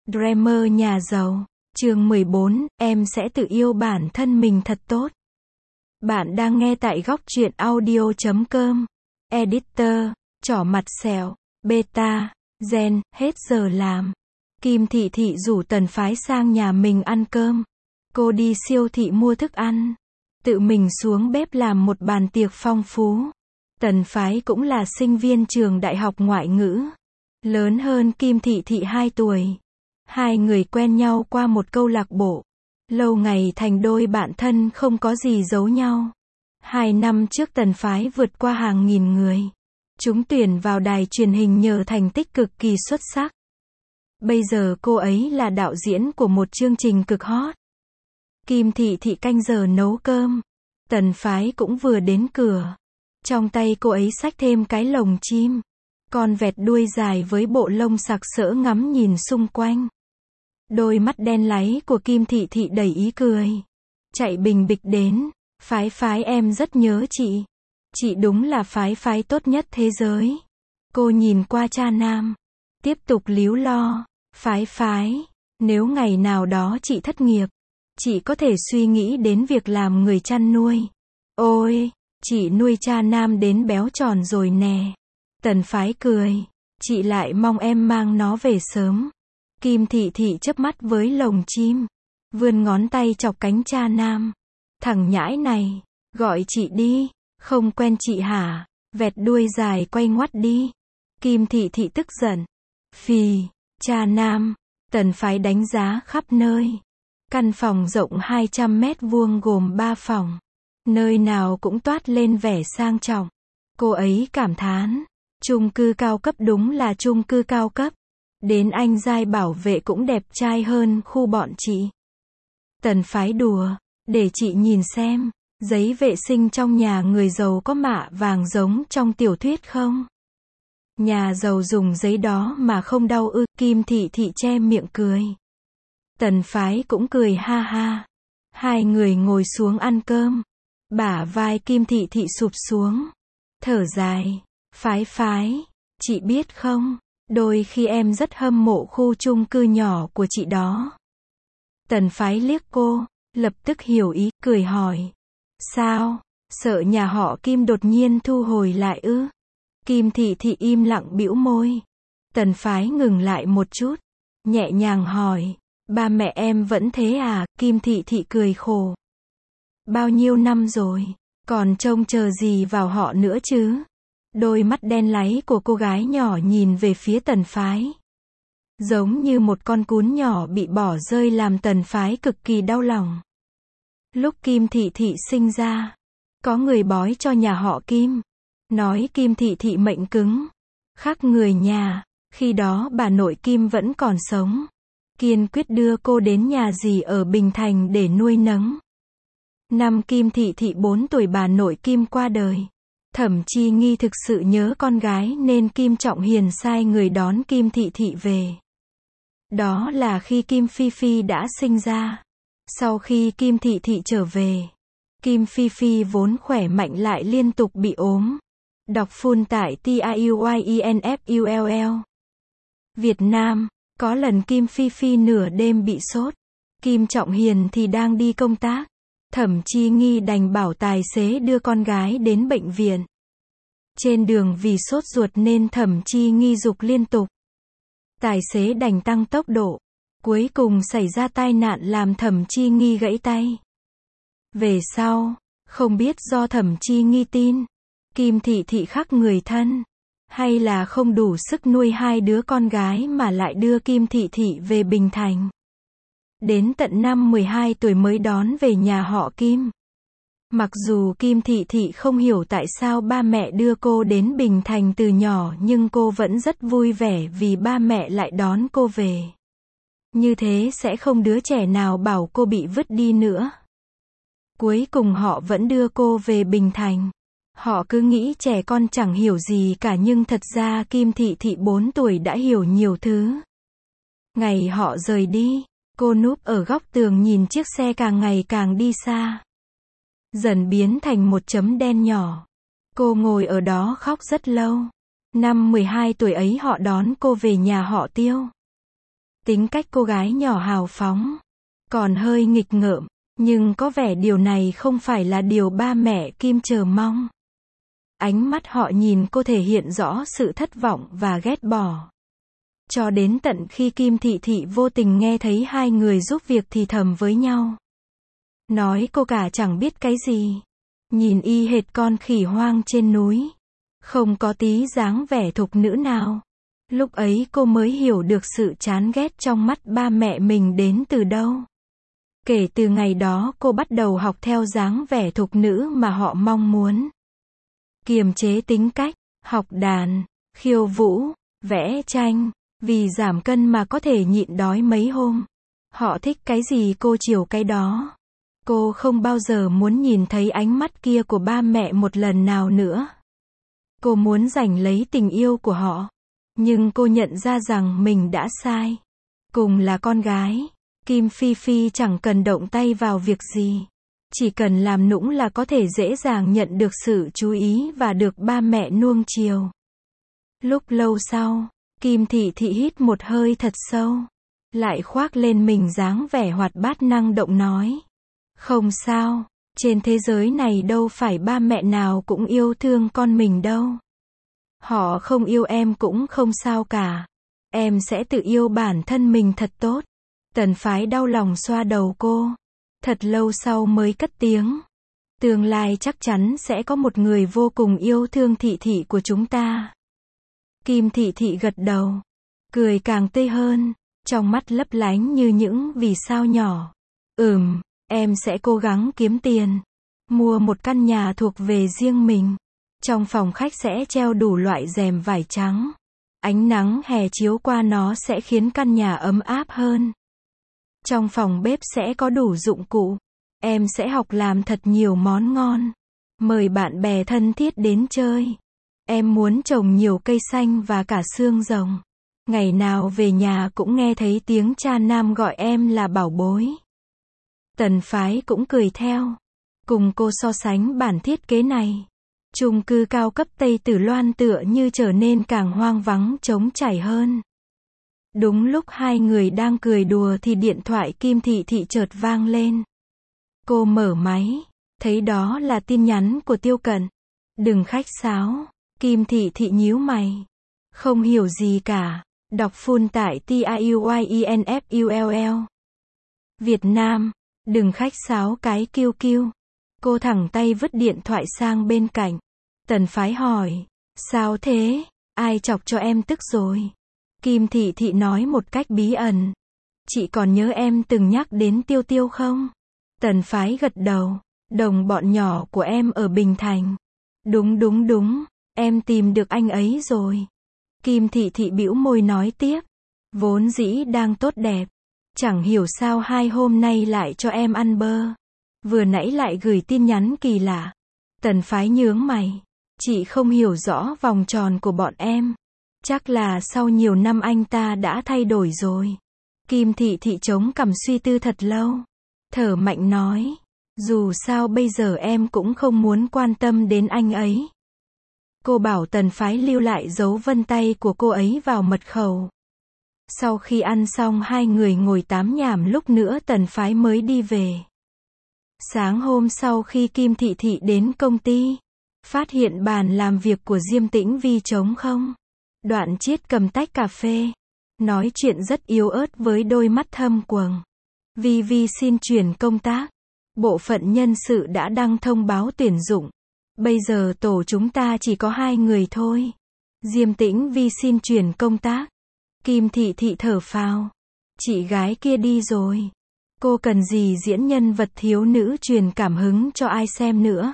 Dreamer nhà giàu. Chương 14, em sẽ tự yêu bản thân mình thật tốt. Bạn đang nghe tại góc truyện audio.com. Editor, trỏ mặt sẹo, beta, gen, hết giờ làm. Kim Thị Thị rủ Tần Phái sang nhà mình ăn cơm. Cô đi siêu thị mua thức ăn. Tự mình xuống bếp làm một bàn tiệc phong phú. Tần Phái cũng là sinh viên trường đại học ngoại ngữ. Lớn hơn Kim Thị Thị 2 tuổi. Hai người quen nhau qua một câu lạc bộ. Lâu ngày thành đôi bạn thân không có gì giấu nhau. 2 năm trước Tần Phái vượt qua hàng nghìn người. Trúng tuyển vào đài truyền hình nhờ thành tích cực kỳ xuất sắc. Bây giờ cô ấy là đạo diễn của một chương trình cực hot. Kim Thị Thị canh giờ nấu cơm. Tần Phái cũng vừa đến cửa. Trong tay cô ấy xách thêm cái lồng chim. Con vẹt đuôi dài với bộ lông sặc sỡ ngắm nhìn xung quanh. Đôi mắt đen láy của Kim Thị Thị đầy ý cười. Chạy bình bịch đến. Phái Phái em rất nhớ chị. Chị đúng là Phái Phái tốt nhất thế giới. Cô nhìn qua cha nam. Tiếp tục líu lo. Phái Phái, nếu ngày nào đó chị thất nghiệp, chị có thể suy nghĩ đến việc làm người chăn nuôi. Ôi, chị nuôi cha nam đến béo tròn rồi nè. Tần Phái cười. Chị lại mong em mang nó về sớm. Kim Thị Thị chớp mắt với lồng chim. Vươn ngón tay chọc cánh cha nam. Thằng nhãi này, gọi chị đi. Không quen chị hả? Vẹt đuôi dài quay ngoắt đi. Kim Thị Thị tức giận. Phì, cha nam. Tần Phái đánh giá khắp nơi. Căn phòng rộng 200 mét vuông gồm 3 phòng. Nơi nào cũng toát lên vẻ sang trọng. Cô ấy cảm thán. Chung cư cao cấp đúng là chung cư cao cấp. Đến anh giai bảo vệ cũng đẹp trai hơn khu bọn chị. Tần Phái đùa. Để chị nhìn xem. Giấy vệ sinh trong nhà người giàu có mạ vàng giống trong tiểu thuyết không? Nhà giàu dùng giấy đó mà không đau ư? Kim Thị Thị che miệng cười. Tần Phái cũng cười ha ha. Hai người ngồi xuống ăn cơm. Bả vai Kim Thị Thị sụp xuống. Thở dài. Phái Phái, chị biết không, đôi khi em rất hâm mộ khu chung cư nhỏ của chị đó. Tần Phái liếc cô, lập tức hiểu ý, cười hỏi. Sao, sợ nhà họ Kim đột nhiên thu hồi lại ư? Kim Thị Thị im lặng bĩu môi. Tần Phái ngừng lại một chút, nhẹ nhàng hỏi. Ba mẹ em vẫn thế à? Kim Thị Thị cười khổ. Bao nhiêu năm rồi, còn trông chờ gì vào họ nữa chứ? Đôi mắt đen láy của cô gái nhỏ nhìn về phía Tần Phái. Giống như một con cún nhỏ bị bỏ rơi làm Tần Phái cực kỳ đau lòng. Lúc Kim Thị Thị sinh ra, có người bói cho nhà họ Kim. Nói Kim Thị Thị mệnh cứng, khác người nhà. Khi đó bà nội Kim vẫn còn sống. Kiên quyết đưa cô đến nhà dì ở Bình Thành để nuôi nấng. Năm Kim Thị Thị 4 tuổi bà nội Kim qua đời. Thẩm Chi Nghi thực sự nhớ con gái nên Kim Trọng Hiền sai người đón Kim Thị Thị về. Đó là khi Kim Phi Phi đã sinh ra. Sau khi Kim Thị Thị trở về, Kim Phi Phi vốn khỏe mạnh lại liên tục bị ốm. Đọc full tại TIUYINFULL. Việt Nam, có lần Kim Phi Phi nửa đêm bị sốt. Kim Trọng Hiền thì đang đi công tác. Thẩm Chi Nghi đành bảo tài xế đưa con gái đến bệnh viện. Trên đường vì sốt ruột nên Thẩm Chi Nghi giục liên tục. Tài xế đành tăng tốc độ. Cuối cùng xảy ra tai nạn làm Thẩm Chi Nghi gãy tay. Về sau, không biết do Thẩm Chi Nghi tin Kim Thị Thị khác người thân, hay là không đủ sức nuôi 2 đứa con gái mà lại đưa Kim Thị Thị về Bình Thành. Đến tận năm 12 tuổi mới đón về nhà họ Kim. Mặc dù Kim Thị Thị không hiểu tại sao ba mẹ đưa cô đến Bình Thành từ nhỏ nhưng cô vẫn rất vui vẻ vì ba mẹ lại đón cô về. Như thế sẽ không đứa trẻ nào bảo cô bị vứt đi nữa. Cuối cùng họ vẫn đưa cô về Bình Thành. Họ cứ nghĩ trẻ con chẳng hiểu gì cả nhưng thật ra Kim Thị Thị 4 tuổi đã hiểu nhiều thứ. Ngày họ rời đi, cô núp ở góc tường nhìn chiếc xe càng ngày càng đi xa. Dần biến thành một chấm đen nhỏ. Cô ngồi ở đó khóc rất lâu. Năm 12 tuổi ấy họ đón cô về nhà họ Tiêu. Tính cách cô gái nhỏ hào phóng, còn hơi nghịch ngợm, nhưng có vẻ điều này không phải là điều ba mẹ Kim chờ mong. Ánh mắt họ nhìn cô thể hiện rõ sự thất vọng và ghét bỏ. Cho đến tận khi Kim Thị Thị vô tình nghe thấy hai người giúp việc thì thầm với nhau. Nói cô cả chẳng biết cái gì. Nhìn y hệt con khỉ hoang trên núi. Không có tí dáng vẻ thục nữ nào. Lúc ấy cô mới hiểu được sự chán ghét trong mắt ba mẹ mình đến từ đâu. Kể từ ngày đó cô bắt đầu học theo dáng vẻ thục nữ mà họ mong muốn. Kiềm chế tính cách, học đàn, khiêu vũ, vẽ tranh, vì giảm cân mà có thể nhịn đói mấy hôm. Họ thích cái gì cô chiều cái đó. Cô không bao giờ muốn nhìn thấy ánh mắt kia của ba mẹ một lần nào nữa. Cô muốn giành lấy tình yêu của họ. Nhưng cô nhận ra rằng mình đã sai. Cùng là con gái, Kim Phi Phi chẳng cần động tay vào việc gì. Chỉ cần làm nũng là có thể dễ dàng nhận được sự chú ý và được ba mẹ nuông chiều. Lúc lâu sau, Kim Thị Thị hít một hơi thật sâu. Lại khoác lên mình dáng vẻ hoạt bát năng động nói. Không sao, trên thế giới này đâu phải ba mẹ nào cũng yêu thương con mình đâu. Họ không yêu em cũng không sao cả. Em sẽ tự yêu bản thân mình thật tốt. Tần Phái đau lòng xoa đầu cô. Thật lâu sau mới cất tiếng. Tương lai chắc chắn sẽ có một người vô cùng yêu thương Thị Thị của chúng ta. Kim Thị Thị gật đầu. Cười càng tươi hơn. Trong mắt lấp lánh như những vì sao nhỏ. Em sẽ cố gắng kiếm tiền. Mua một căn nhà thuộc về riêng mình. Trong phòng khách sẽ treo đủ loại rèm vải trắng. Ánh nắng hè chiếu qua nó sẽ khiến căn nhà ấm áp hơn. Trong phòng bếp sẽ có đủ dụng cụ. Em sẽ học làm thật nhiều món ngon. Mời bạn bè thân thiết đến chơi. Em muốn trồng nhiều cây xanh và cả xương rồng. Ngày nào về nhà cũng nghe thấy tiếng cha nam gọi em là bảo bối. Tần Phái cũng cười theo. Cùng cô so sánh bản thiết kế này. Chung cư cao cấp Tây Tử Loan tựa như trở nên càng hoang vắng trống trải hơn. Đúng lúc hai người đang cười đùa thì điện thoại Kim Thị Thị chợt vang lên. Cô mở máy, thấy đó là tin nhắn của Tiêu Cận. Đừng khách sáo, Kim Thị Thị nhíu mày. Không hiểu gì cả, đọc full tại TIUYINFULL. Việt Nam, đừng khách sáo cái QQ. Cô thẳng tay vứt điện thoại sang bên cạnh. Tần Phái hỏi, sao thế, ai chọc cho em tức rồi? Kim Thị Thị nói một cách bí ẩn. Chị còn nhớ em từng nhắc đến Tiêu Tiêu không? Tần Phái gật đầu. Đồng bọn nhỏ của em ở Bình Thành. Đúng, em tìm được anh ấy rồi. Kim Thị Thị bĩu môi nói tiếp. Vốn dĩ đang tốt đẹp. Chẳng hiểu sao 2 hôm nay lại cho em ăn bơ. Vừa nãy lại gửi tin nhắn kỳ lạ. Tần Phái nhướng mày. Chị không hiểu rõ vòng tròn của bọn em. Chắc là sau nhiều năm anh ta đã thay đổi rồi. Kim Thị Thị chống cằm suy tư thật lâu. Thở mạnh nói. Dù sao bây giờ em cũng không muốn quan tâm đến anh ấy. Cô bảo Tần Phái lưu lại dấu vân tay của cô ấy vào mật khẩu. Sau khi ăn xong hai người ngồi tám nhảm lúc nữa Tần Phái mới đi về. Sáng hôm sau khi Kim Thị Thị đến công ty, phát hiện bàn làm việc của Diêm Tĩnh Vi trống không. Đoạn Chiết cầm tách cà phê, nói chuyện rất yếu ớt với đôi mắt thâm quầng. Vi xin chuyển công tác. Bộ phận nhân sự đã đăng thông báo tuyển dụng. Bây giờ tổ chúng ta chỉ có 2 người thôi. Diêm Tĩnh Vi xin chuyển công tác. Kim Thị Thị thở phào. Chị gái kia đi rồi. Cô cần gì diễn nhân vật thiếu nữ truyền cảm hứng cho ai xem nữa.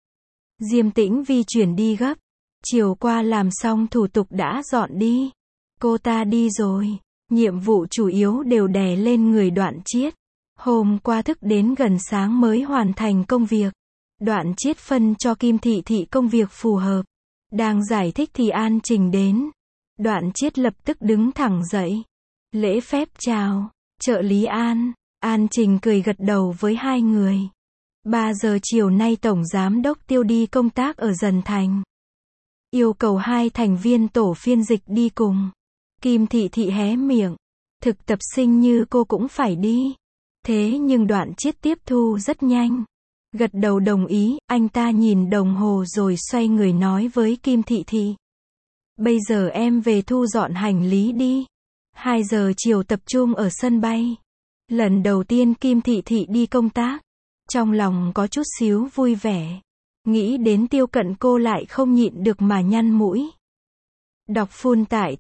Diêm Tĩnh Vi chuyển đi gấp. Chiều qua làm xong thủ tục đã dọn đi. Cô ta đi rồi. Nhiệm vụ chủ yếu đều đè lên người Đoạn Chiết. Hôm qua thức đến gần sáng mới hoàn thành công việc. Đoạn Chiết phân cho Kim Thị Thị công việc phù hợp. Đang giải thích thì An Trình đến. Đoạn Chiết lập tức đứng thẳng dậy. Lễ phép chào. Trợ lý An. An Trình cười gật đầu với hai người. 3 giờ chiều nay Tổng Giám đốc Tiêu đi công tác ở Dần Thành. Yêu cầu 2 thành viên tổ phiên dịch đi cùng. Kim Thị Thị hé miệng. Thực tập sinh như cô cũng phải đi. Thế nhưng Đoạn Chiết tiếp thu rất nhanh. Gật đầu đồng ý, anh ta nhìn đồng hồ rồi xoay người nói với Kim Thị Thị. Bây giờ em về thu dọn hành lý đi. 2 giờ chiều tập trung ở sân bay. Lần đầu tiên Kim Thị Thị đi công tác. Trong lòng có chút xíu vui vẻ. Nghĩ đến Tiêu Cận cô lại không nhịn được mà nhăn mũi. Đọc full tại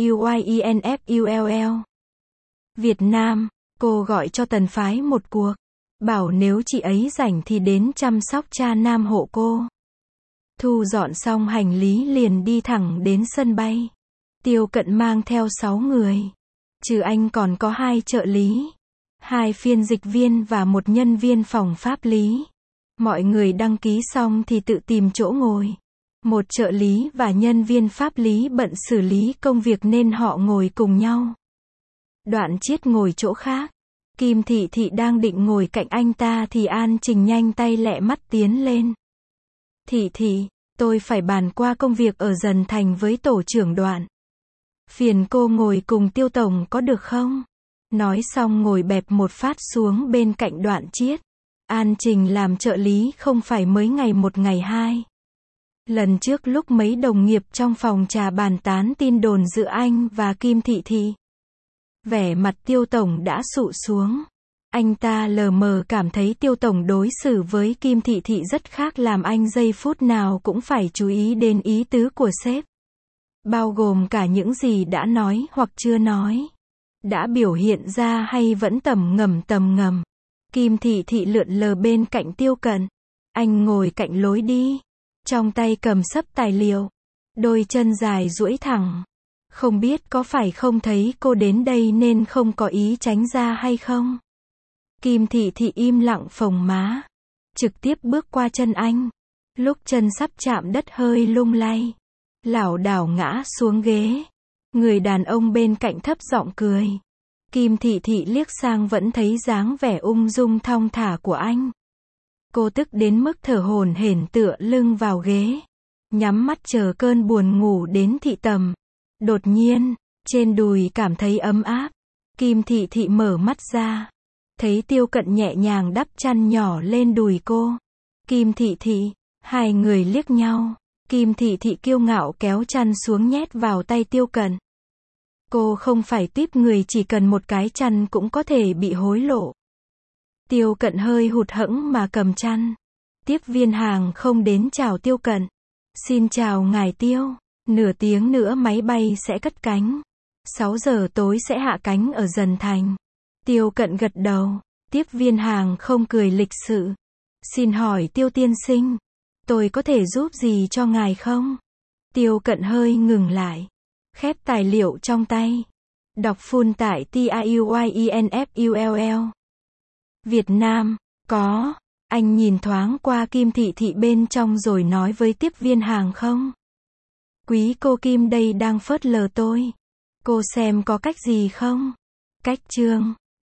TIUYINFULL. Việt Nam, cô gọi cho Tần Phái một cuộc. Bảo nếu chị ấy rảnh thì đến chăm sóc cha Nam hộ cô. Thu dọn xong hành lý liền đi thẳng đến sân bay. Tiêu Cận mang theo 6 người. Trừ anh còn có 2 trợ lý, 2 phiên dịch viên và 1 nhân viên phòng pháp lý. Mọi người đăng ký xong thì tự tìm chỗ ngồi. 1 trợ lý và nhân viên pháp lý bận xử lý công việc nên họ ngồi cùng nhau. Đoạn Chiết ngồi chỗ khác. Kim Thị Thị đang định ngồi cạnh anh ta thì An Trình nhanh tay lẹ mắt tiến lên. Thị Thị, tôi phải bàn qua công việc ở Dần Thành với tổ trưởng Đoạn. Phiền cô ngồi cùng Tiêu tổng có được không? Nói xong ngồi bẹp một phát xuống bên cạnh Đoạn Chiết. An Trình làm trợ lý không phải mới ngày 1 ngày 2. Lần trước lúc mấy đồng nghiệp trong phòng trà bàn tán tin đồn giữa anh và Kim Thị Thị. Vẻ mặt Tiêu tổng đã sụ xuống. Anh ta lờ mờ cảm thấy Tiêu tổng đối xử với Kim Thị Thị rất khác làm anh giây phút nào cũng phải chú ý đến ý tứ của sếp. Bao gồm cả những gì đã nói hoặc chưa nói. Đã biểu hiện ra hay vẫn tầm ngầm. Kim Thị Thị lượn lờ bên cạnh Tiêu Cận. Anh ngồi cạnh lối đi. Trong tay cầm xấp tài liệu. Đôi chân dài duỗi thẳng. Không biết có phải không thấy cô đến đây nên không có ý tránh ra hay không? Kim Thị Thị im lặng phồng má. Trực tiếp bước qua chân anh. Lúc chân sắp chạm đất hơi lung lay. Lảo đảo ngã xuống ghế. Người đàn ông bên cạnh thấp giọng cười. Kim Thị Thị liếc sang vẫn thấy dáng vẻ ung dung thong thả của anh. Cô tức đến mức thở hổn hển tựa lưng vào ghế. Nhắm mắt chờ cơn buồn ngủ đến thị tầm. Đột nhiên, trên đùi cảm thấy ấm áp. Kim Thị Thị mở mắt ra. Thấy Tiêu Cận nhẹ nhàng đắp chăn nhỏ lên đùi cô. Kim Thị Thị, hai người liếc nhau. Kim Thị Thị kiêu ngạo kéo chăn xuống nhét vào tay Tiêu Cận. Cô không phải típ người chỉ cần một cái chăn cũng có thể bị hối lộ. Tiêu Cận hơi hụt hẫng mà cầm chăn. Tiếp viên hàng không đến chào Tiêu Cận. Xin chào ngài Tiêu. Nửa tiếng nữa máy bay sẽ cất cánh. 6 giờ tối sẽ hạ cánh ở Dần Thành. Tiêu Cận gật đầu. Tiếp viên hàng không cười lịch sự. Xin hỏi Tiêu tiên sinh, tôi có thể giúp gì cho ngài không? Tiêu Cận hơi ngừng lại. Khép tài liệu trong tay. Đọc full tại TIUYINFULL. Việt Nam, có. Anh nhìn thoáng qua Kim Thị Thị bên trong rồi nói với tiếp viên hàng không. Quý cô Kim đây đang phớt lờ tôi. Cô xem có cách gì không? Cách chương.